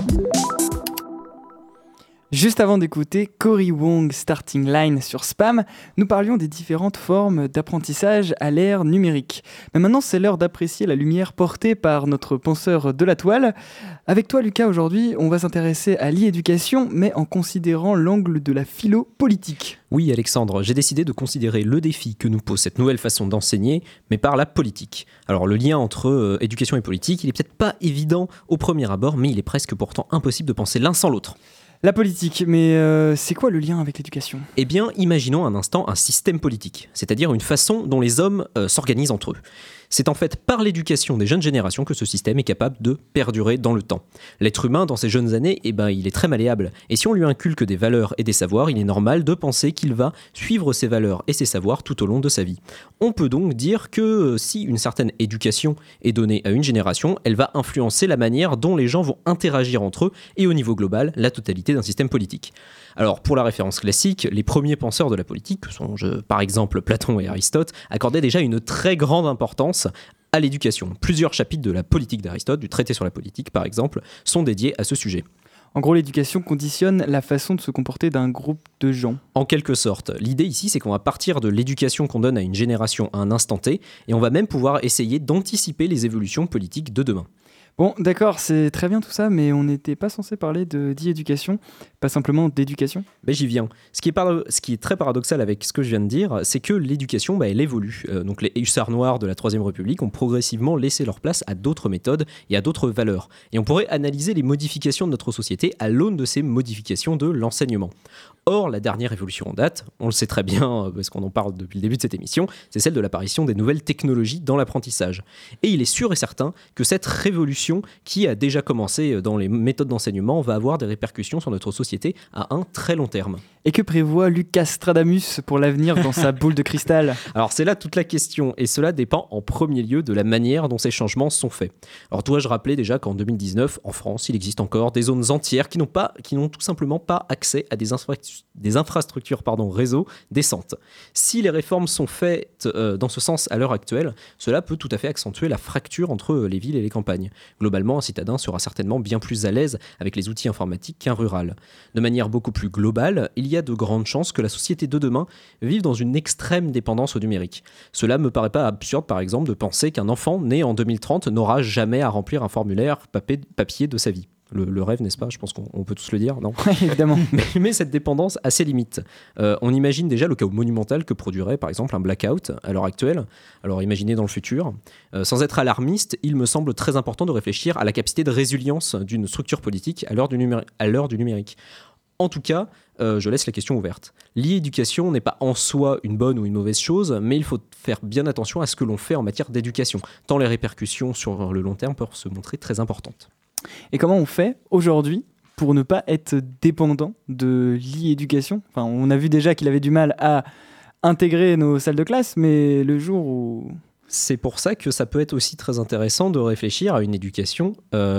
Juste avant d'écouter Cory Wong Starting Line sur Spam, nous parlions des différentes formes d'apprentissage à l'ère numérique. Mais maintenant, c'est l'heure d'apprécier la lumière portée par notre penseur de la toile. Avec toi, Lucas, aujourd'hui, on va s'intéresser à l'e-éducation, mais en considérant l'angle de la philo-politique. Oui, Alexandre, j'ai décidé de considérer le défi que nous pose cette nouvelle façon d'enseigner, mais par la politique. Alors, le lien entre éducation et politique, il est peut-être pas évident au premier abord, mais il est presque pourtant impossible de penser l'un sans l'autre. La politique, mais c'est quoi le lien avec l'éducation ? Eh bien, imaginons un instant un système politique, c'est-à-dire une façon dont les hommes s'organisent entre eux. C'est en fait par l'éducation des jeunes générations que ce système est capable de perdurer dans le temps. L'être humain, dans ses jeunes années, il est très malléable. Et si on lui inculque des valeurs et des savoirs, il est normal de penser qu'il va suivre ces valeurs et ces savoirs tout au long de sa vie. On peut donc dire que si une certaine éducation est donnée à une génération, elle va influencer la manière dont les gens vont interagir entre eux et au niveau global, la totalité d'un système politique. Alors, pour la référence classique, les premiers penseurs de la politique, que sont par exemple Platon et Aristote, accordaient déjà une très grande importance à l'éducation. Plusieurs chapitres de la politique d'Aristote, du traité sur la politique par exemple, sont dédiés à ce sujet. En gros, l'éducation conditionne la façon de se comporter d'un groupe de gens. En quelque sorte. L'idée ici, c'est qu'on va partir de l'éducation qu'on donne à une génération à un instant T, et on va même pouvoir essayer d'anticiper les évolutions politiques de demain. Bon, d'accord, c'est très bien tout ça, mais on n'était pas censé parler d'e-éducation, pas simplement d'éducation. Ben, j'y viens. Ce qui est très paradoxal avec ce que je viens de dire, c'est que l'éducation, elle évolue. Donc les hussards noirs de la Troisième République ont progressivement laissé leur place à d'autres méthodes et à d'autres valeurs. Et on pourrait analyser les modifications de notre société à l'aune de ces modifications de l'enseignement. Or, la dernière évolution en date, on le sait très bien parce qu'on en parle depuis le début de cette émission, c'est celle de l'apparition des nouvelles technologies dans l'apprentissage. Et il est sûr et certain que cette révolution qui a déjà commencé dans les méthodes d'enseignement va avoir des répercussions sur notre société à un très long terme. Et que prévoit Lucas Stradamus pour l'avenir dans sa boule de cristal ? Alors c'est là toute la question, et cela dépend en premier lieu de la manière dont ces changements sont faits. Alors dois-je rappeler déjà qu'en 2019, en France, il existe encore des zones entières qui n'ont tout simplement pas accès à des infrastructures réseau décentes. Si les réformes sont faites dans ce sens à l'heure actuelle, cela peut tout à fait accentuer la fracture entre les villes et les campagnes. Globalement, un citadin sera certainement bien plus à l'aise avec les outils informatiques qu'un rural. De manière beaucoup plus globale, il y a de grandes chances que la société de demain vive dans une extrême dépendance au numérique. Cela me paraît pas absurde, par exemple, de penser qu'un enfant né en 2030 n'aura jamais à remplir un formulaire papier de sa vie. Le rêve, n'est-ce pas ? Je pense qu'on peut tous le dire, non ? Oui, évidemment. Mais cette dépendance a ses limites. On imagine déjà le chaos monumental que produirait, par exemple, un blackout à l'heure actuelle. Alors imaginez dans le futur. Sans être alarmiste, il me semble très important de réfléchir à la capacité de résilience d'une structure politique à l'heure du numérique. En tout cas, je laisse la question ouverte. L'e-éducation n'est pas en soi une bonne ou une mauvaise chose, mais il faut faire bien attention à ce que l'on fait en matière d'éducation, tant les répercussions sur le long terme peuvent se montrer très importantes. Et comment on fait aujourd'hui pour ne pas être dépendant de l'e-éducation ? Enfin, on a vu déjà qu'il avait du mal à intégrer nos salles de classe, mais le jour où... C'est pour ça que ça peut être aussi très intéressant de réfléchir à une éducation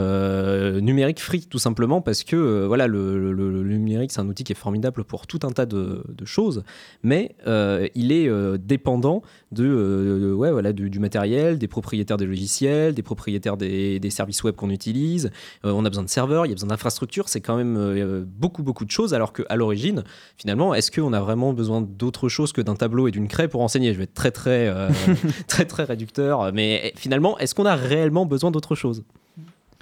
numérique free, tout simplement parce que le numérique, c'est un outil qui est formidable pour tout un tas de choses, mais il est dépendant du matériel, des propriétaires des logiciels, des propriétaires des services web qu'on utilise. On a besoin de serveurs, il y a besoin d'infrastructures, c'est quand même beaucoup de choses, alors qu'à l'origine, finalement, est-ce qu'on a vraiment besoin d'autre chose que d'un tableau et d'une craie pour enseigner ? Je vais être très réducteur, mais finalement, est-ce qu'on a réellement besoin d'autre chose ? Théo ?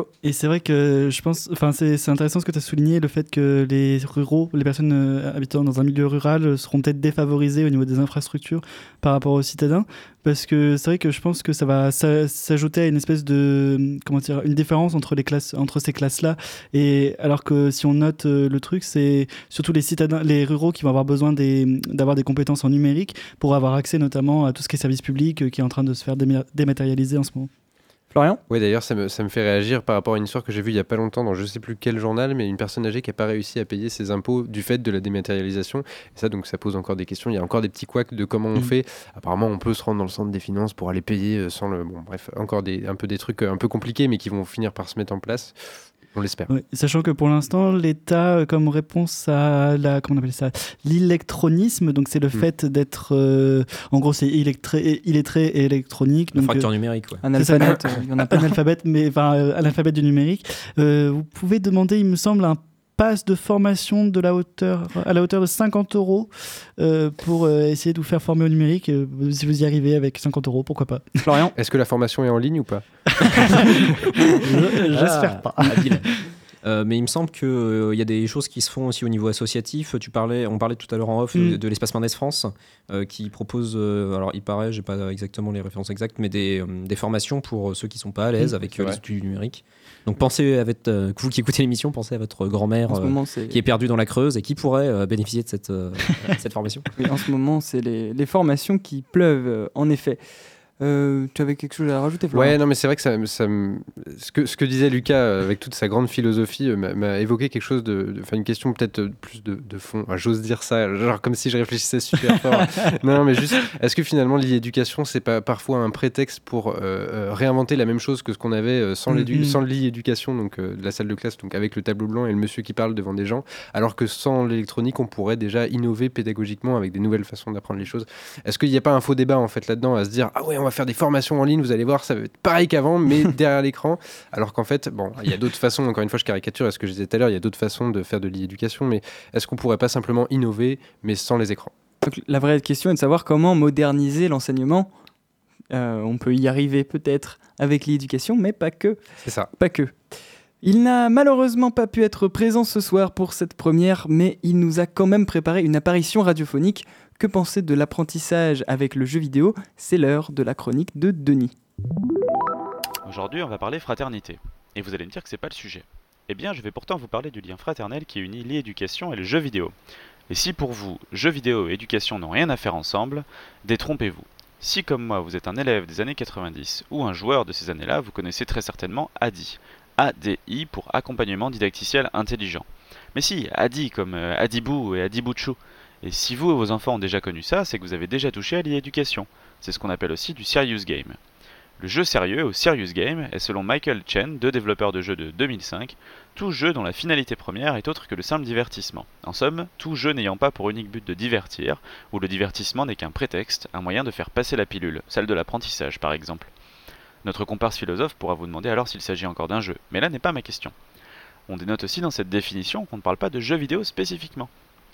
Et c'est vrai que je pense, c'est intéressant ce que tu as souligné, le fait que les ruraux, les personnes habitant dans un milieu rural seront peut-être défavorisées au niveau des infrastructures par rapport aux citadins, parce que c'est vrai que je pense que ça va s'ajouter à une espèce de, une différence entre ces classes-là, et alors que si on note le truc, c'est surtout les ruraux qui vont avoir besoin d'avoir des compétences en numérique pour avoir accès notamment à tout ce qui est service public qui est en train de se faire dématérialiser en ce moment. Florian ? Oui, d'ailleurs, ça me fait réagir par rapport à une histoire que j'ai vue il n'y a pas longtemps dans je ne sais plus quel journal, mais une personne âgée qui n'a pas réussi à payer ses impôts du fait de la dématérialisation. Et ça, donc, ça pose encore des questions. Il y a encore des petits couacs de comment on fait. Apparemment, on peut se rendre dans le centre des finances pour aller payer sans le... Bon, bref, encore un peu des trucs un peu compliqués, mais qui vont finir par se mettre en place. On l'espère. Ouais, sachant que pour l'instant, l'État, comme réponse à comment on appelle ça, l'électronisme, donc c'est le fait d'être, en gros, c'est illettré et électronique. La donc, fracture numérique, ouais. Analphabète, il y en a pas. Analphabète, mais enfin, analphabète du numérique. Vous pouvez demander, il me semble, un pass de formation à la hauteur de 50 € pour essayer de vous faire former au numérique. Si vous y arrivez avec 50 €, pourquoi pas. Florian, Est-ce que la formation est en ligne ou pas? J'espère pas. Habile. Mais il me semble qu'il y a des choses qui se font aussi au niveau associatif. On parlait tout à l'heure en off de l'espace Mendes France qui propose, alors il paraît, j'ai pas exactement les références exactes, mais des formations pour ceux qui sont pas à l'aise avec les outils du numérique. Donc pensez vous qui écoutez l'émission, pensez à votre grand-mère qui est perdue dans la Creuse et qui pourrait bénéficier de cette formation. Oui, en ce moment, c'est les formations qui pleuvent, en effet. Tu avais quelque chose à rajouter, Florian? Ouais, non, mais c'est vrai que ce que disait Lucas avec toute sa grande philosophie m'a évoqué quelque chose une question peut-être plus de fond. Enfin, j'ose dire ça, genre comme si je réfléchissais super fort. Non, mais juste, est-ce que finalement l'e-éducation, c'est pas parfois un prétexte pour réinventer la même chose que ce qu'on avait sans l'e-éducation, donc de la salle de classe, donc avec le tableau blanc et le monsieur qui parle devant des gens, alors que sans l'électronique, on pourrait déjà innover pédagogiquement avec des nouvelles façons d'apprendre les choses. Est-ce qu'il n'y a pas un faux débat en fait là-dedans à se dire, ah ouais, on va faire des formations en ligne, vous allez voir, ça va être pareil qu'avant, mais derrière l'écran, alors qu'en fait, bon, il y a d'autres façons, encore une fois, je caricature à ce que je disais tout à l'heure, il y a d'autres façons de faire de l'e-éducation, mais est-ce qu'on pourrait pas simplement innover, mais sans les écrans? Donc, la vraie question est de savoir comment moderniser l'enseignement. On peut y arriver peut-être avec l'e-éducation, mais pas que. C'est ça. Pas que. Il n'a malheureusement pas pu être présent ce soir pour cette première, mais il nous a quand même préparé une apparition radiophonique. Que penser de l'apprentissage avec le jeu vidéo? C'est l'heure de la chronique de Denis. Aujourd'hui, on va parler fraternité. Et vous allez me dire que c'est pas le sujet. Eh bien, je vais pourtant vous parler du lien fraternel qui unit l'éducation et le jeu vidéo. Et si pour vous, jeux vidéo et éducation n'ont rien à faire ensemble, détrompez-vous. Si comme moi, vous êtes un élève des années 90 ou un joueur de ces années-là, vous connaissez très certainement ADI. ADI pour accompagnement didacticiel intelligent. Mais si, ADI comme Adibou et Adibouchou. Et si vous et vos enfants ont déjà connu ça, c'est que vous avez déjà touché à l'e-éducation. C'est ce qu'on appelle aussi du serious game. Le jeu sérieux, ou serious game, est selon Michael Chen, deux développeurs de jeux de 2005, tout jeu dont la finalité première est autre que le simple divertissement. En somme, tout jeu n'ayant pas pour unique but de divertir, où le divertissement n'est qu'un prétexte, un moyen de faire passer la pilule, celle de l'apprentissage par exemple. Notre comparse philosophe pourra vous demander alors s'il s'agit encore d'un jeu, mais là n'est pas ma question. On dénote aussi dans cette définition qu'on ne parle pas de jeux vidéo spécifiquement.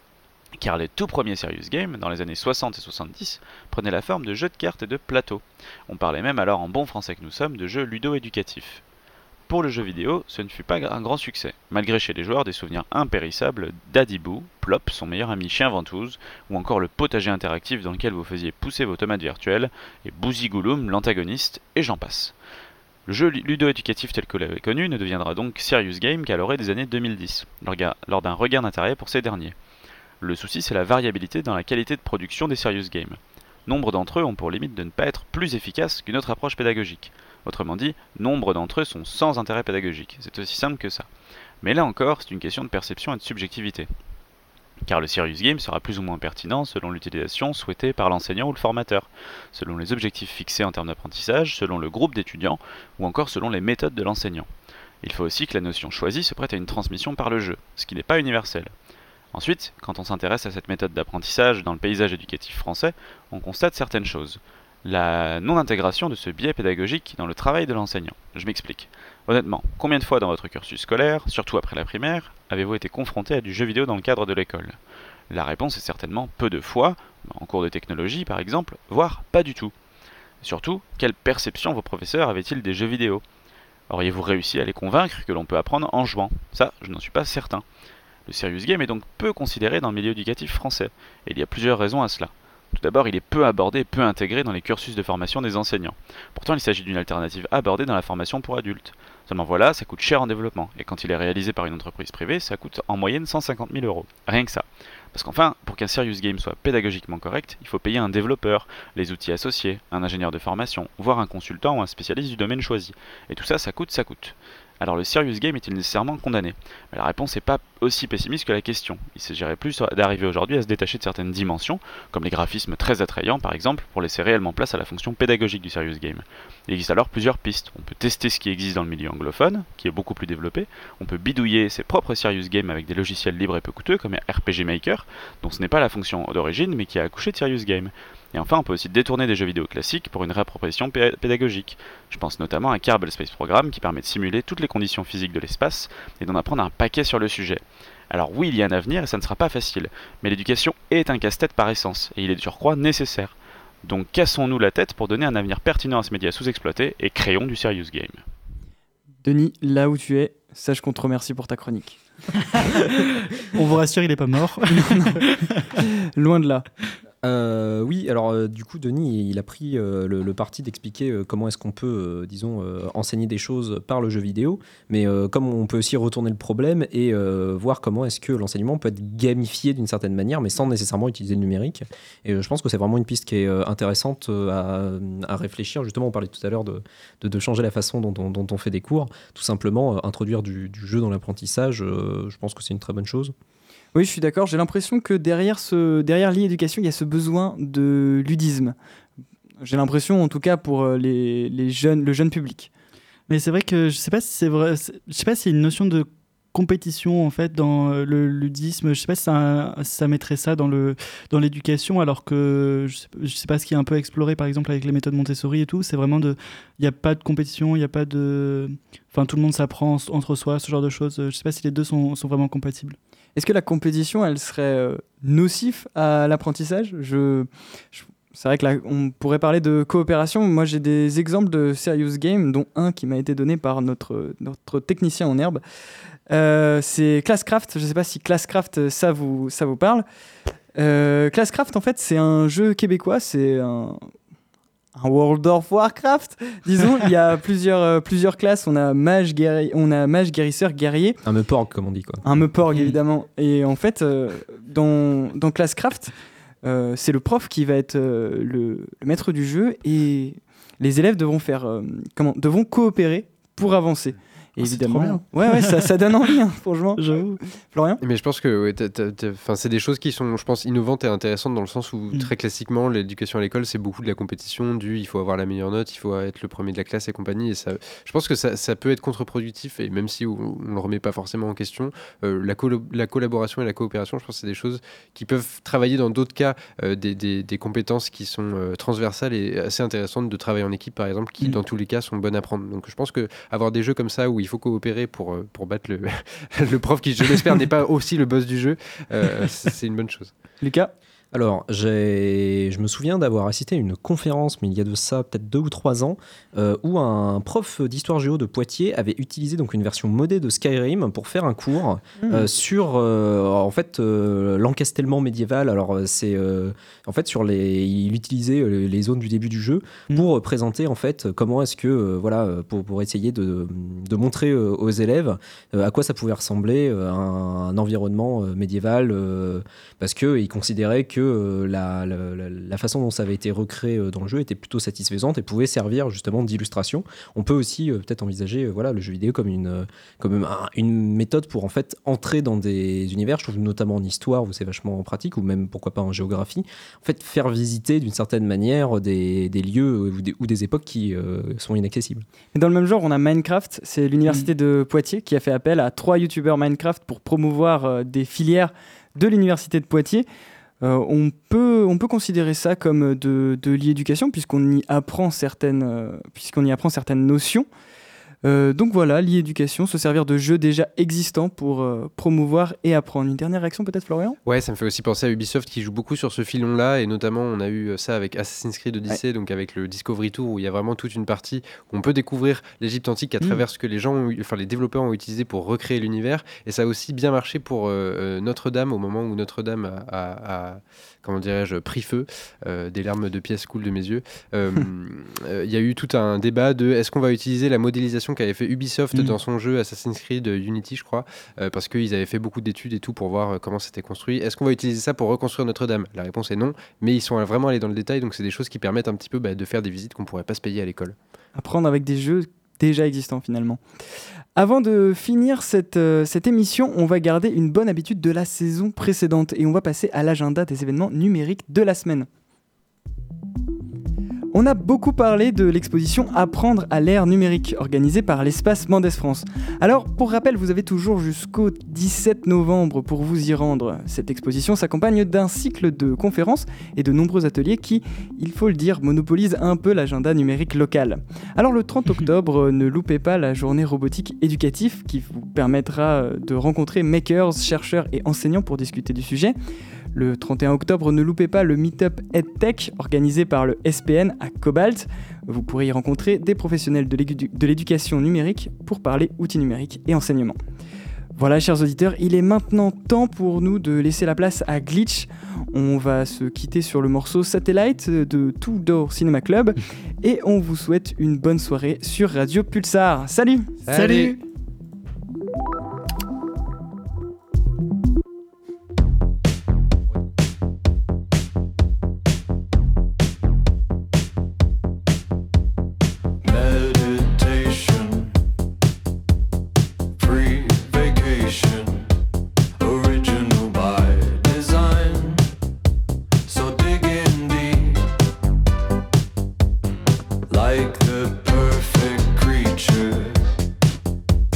Car les tout premiers serious games, dans les années 60 et 70, prenaient la forme de jeux de cartes et de plateaux. On parlait même alors en bon français que nous sommes de jeux ludo-éducatifs. Pour le jeu vidéo, ce ne fut pas un grand succès, malgré chez les joueurs des souvenirs impérissables d'Adibou, Plop, son meilleur ami chien ventouse, ou encore le potager interactif dans lequel vous faisiez pousser vos tomates virtuelles, et Bouzigouloum, l'antagoniste, et j'en passe. Le jeu ludo-éducatif tel que l'avait connu ne deviendra donc serious game qu'à l'orée des années 2010, lors d'un regain d'intérêt pour ces derniers. Le souci, c'est la variabilité dans la qualité de production des serious games. Nombre d'entre eux ont pour limite de ne pas être plus efficaces qu'une autre approche pédagogique. Autrement dit, nombre d'entre eux sont sans intérêt pédagogique. C'est aussi simple que ça. Mais là encore, c'est une question de perception et de subjectivité. Car le serious game sera plus ou moins pertinent selon l'utilisation souhaitée par l'enseignant ou le formateur, selon les objectifs fixés en termes d'apprentissage, selon le groupe d'étudiants, ou encore selon les méthodes de l'enseignant. Il faut aussi que la notion choisie se prête à une transmission par le jeu, ce qui n'est pas universel. Ensuite, quand on s'intéresse à cette méthode d'apprentissage dans le paysage éducatif français, on constate certaines choses. La non-intégration de ce biais pédagogique dans le travail de l'enseignant. Je m'explique. Honnêtement, combien de fois dans votre cursus scolaire, surtout après la primaire, avez-vous été confronté à du jeu vidéo dans le cadre de l'école? La réponse est certainement peu de fois, en cours de technologie par exemple, voire pas du tout. Surtout, quelle perception vos professeurs avaient-ils des jeux vidéo? Auriez-vous réussi à les convaincre que l'on peut apprendre en jouant? Ça, je n'en suis pas certain. Le serious game est donc peu considéré dans le milieu éducatif français, et il y a plusieurs raisons à cela. Tout d'abord, il est peu abordé et peu intégré dans les cursus de formation des enseignants. Pourtant, il s'agit d'une alternative abordée dans la formation pour adultes. Seulement voilà, ça coûte cher en développement, et quand il est réalisé par une entreprise privée, ça coûte en moyenne 150 000 €. Rien que ça. Parce qu'enfin, pour qu'un serious game soit pédagogiquement correct, il faut payer un développeur, les outils associés, un ingénieur de formation, voire un consultant ou un spécialiste du domaine choisi. Et tout ça, ça coûte. Alors le serious game est-il nécessairement condamné? Mais la réponse n'est pas aussi pessimiste que la question. Il s'agirait plus d'arriver aujourd'hui à se détacher de certaines dimensions, comme les graphismes très attrayants par exemple, pour laisser réellement place à la fonction pédagogique du serious game. Il existe alors plusieurs pistes. On peut tester ce qui existe dans le milieu anglophone, qui est beaucoup plus développé. On peut bidouiller ses propres serious games avec des logiciels libres et peu coûteux, comme RPG Maker, dont ce n'est pas la fonction d'origine, mais qui a accouché de serious game. Et enfin, on peut aussi détourner des jeux vidéo classiques pour une réappropriation pédagogique. Je pense notamment à Kerbal Space Program qui permet de simuler toutes les conditions physiques de l'espace et d'en apprendre un paquet sur le sujet. Alors oui, il y a un avenir et ça ne sera pas facile, mais l'éducation est un casse-tête par essence et il est de surcroît nécessaire. Donc cassons-nous la tête pour donner un avenir pertinent à ce média sous-exploité et créons du serious game. Denis, là où tu es, sache qu'on te remercie pour ta chronique. On vous rassure, il n'est pas mort. Loin de là. Oui, alors du coup, Denis, il a pris le parti d'expliquer comment est-ce qu'on peut, enseigner des choses par le jeu vidéo, mais comme on peut aussi retourner le problème et voir comment est-ce que l'enseignement peut être gamifié d'une certaine manière, mais sans nécessairement utiliser le numérique. Et je pense que c'est vraiment une piste qui est intéressante à réfléchir. Justement, on parlait tout à l'heure de changer la façon dont on fait des cours. Tout simplement, introduire du jeu dans l'apprentissage, je pense que c'est une très bonne chose. Oui, je suis d'accord. J'ai l'impression que derrière l'e-éducation, il y a ce besoin de ludisme. J'ai l'impression, en tout cas, pour le jeune public. Mais c'est vrai que je sais pas si c'est vrai. Je sais pas s'il y a une notion de compétition en fait dans le ludisme. Je sais pas si ça mettrait ça dans l'éducation, alors que je sais pas ce qui est un peu exploré par exemple avec les méthodes Montessori et tout. C'est vraiment il y a pas de compétition, il y a pas de, enfin tout le monde s'apprend entre soi, ce genre de choses. Je sais pas si les deux sont vraiment compatibles. Est-ce que la compétition, elle serait nocif à l'apprentissage ? C'est vrai que là, on pourrait parler de coopération. Moi, j'ai des exemples de serious game, dont un qui m'a été donné par notre technicien en herbe. C'est Classcraft. Je ne sais pas si Classcraft, ça vous parle. Classcraft, en fait, c'est un jeu québécois. C'est un World of Warcraft, disons. Il y a plusieurs classes. On a mage, guérisseur, guerrier. Un Meuporg, comme on dit, quoi. Un Meuporg, évidemment. Et en fait, dans Classcraft, c'est le prof qui va être le maître du jeu et les élèves devront coopérer pour avancer. Et évidemment, ouais, ça donne envie, hein, franchement. J'avoue. Florian ? Mais je pense que c'est des choses qui sont, je pense, innovantes et intéressantes dans le sens où très classiquement, l'éducation à l'école, c'est beaucoup de la compétition, il faut avoir la meilleure note, il faut être le premier de la classe et compagnie. Et ça, je pense que ça peut être contre-productif, et même si on ne le remet pas forcément en question, la collaboration et la coopération, je pense que c'est des choses qui peuvent travailler dans d'autres cas, des compétences qui sont transversales et assez intéressantes de travailler en équipe, par exemple, qui dans tous les cas sont bonnes à prendre. Donc je pense qu'avoir des jeux comme ça où il faut coopérer pour battre le prof qui, je l'espère, n'est pas aussi le boss du jeu, c'est une bonne chose. Lucas ? Alors, je me souviens d'avoir assisté à une conférence, mais il y a de ça peut-être 2 ou 3 ans, où un prof d'histoire géo de Poitiers avait utilisé donc une version modée de Skyrim pour faire un cours sur en fait l'encastellement médiéval. Alors c'est en fait il utilisait les zones du début du jeu pour présenter en fait comment est-ce que pour essayer de montrer aux élèves à quoi ça pouvait ressembler un environnement médiéval, parce que il considérait que la façon dont ça avait été recréé dans le jeu était plutôt satisfaisante et pouvait servir justement d'illustration. On peut aussi peut-être envisager le jeu vidéo comme une méthode pour en fait entrer dans des univers, je trouve notamment en histoire où c'est vachement pratique, ou même pourquoi pas en géographie, en fait faire visiter d'une certaine manière des lieux ou des époques qui sont inaccessibles. Et dans le même genre, on a Minecraft, c'est l'université de Poitiers qui a fait appel à 3 youtubeurs Minecraft pour promouvoir des filières de l'université de Poitiers. On peut considérer ça comme de l'e-éducation puisqu'on y apprend certaines notions. Donc voilà, l'e-éducation, se servir de jeux déjà existants pour promouvoir et apprendre. Une dernière réaction peut-être, Florian ? Ouais, ça me fait aussi penser à Ubisoft qui joue beaucoup sur ce filon-là, et notamment on a eu ça avec Assassin's Creed Odyssey, donc avec le Discovery Tour où il y a vraiment toute une partie où on peut découvrir l'Égypte antique à travers ce que les développeurs ont utilisé pour recréer l'univers, et ça a aussi bien marché pour Notre-Dame au moment où Notre-Dame a comment dirais-je, pris feu, des larmes de pièces coulent de mes yeux. Il y a eu tout un débat de est-ce qu'on va utiliser la modélisation qu'avait fait Ubisoft dans son jeu Assassin's Creed Unity, je crois, parce qu'ils avaient fait beaucoup d'études et tout pour voir comment c'était construit. Est-ce qu'on va utiliser ça pour reconstruire Notre-Dame ? La réponse est non, mais ils sont vraiment allés dans le détail, donc c'est des choses qui permettent un petit peu de faire des visites qu'on pourrait pas se payer à l'école. Apprendre avec des jeux déjà existants finalement. Avant de finir cette émission, on va garder une bonne habitude de la saison précédente et on va passer à l'agenda des événements numériques de la semaine. On a beaucoup parlé de l'exposition Apprendre à l'ère numérique, organisée par l'Espace Mendès France. Alors, pour rappel, vous avez toujours jusqu'au 17 novembre pour vous y rendre. Cette exposition s'accompagne d'un cycle de conférences et de nombreux ateliers qui, il faut le dire, monopolisent un peu l'agenda numérique local. Alors, le 30 octobre, ne loupez pas la journée robotique éducative qui vous permettra de rencontrer makers, chercheurs et enseignants pour discuter du sujet. Le 31 octobre, ne loupez pas le Meetup EdTech organisé par le SPN à Cobalt. Vous pourrez y rencontrer des professionnels de l'éducation numérique pour parler outils numériques et enseignement. Voilà, chers auditeurs, il est maintenant temps pour nous de laisser la place à Glitch. On va se quitter sur le morceau Satellite de Two Door Cinema Club et on vous souhaite une bonne soirée sur Radio Pulsar. Salut! Salut. Like the perfect creature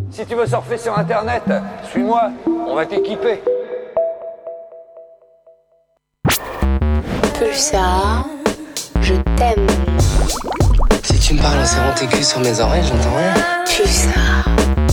Si tu veux surfer sur Internet, suis-moi, on va t'équiper. Pulsar, je t'aime. Si tu me parles en serrant tes culs sur mes oreilles, j'entends rien. Pulsar.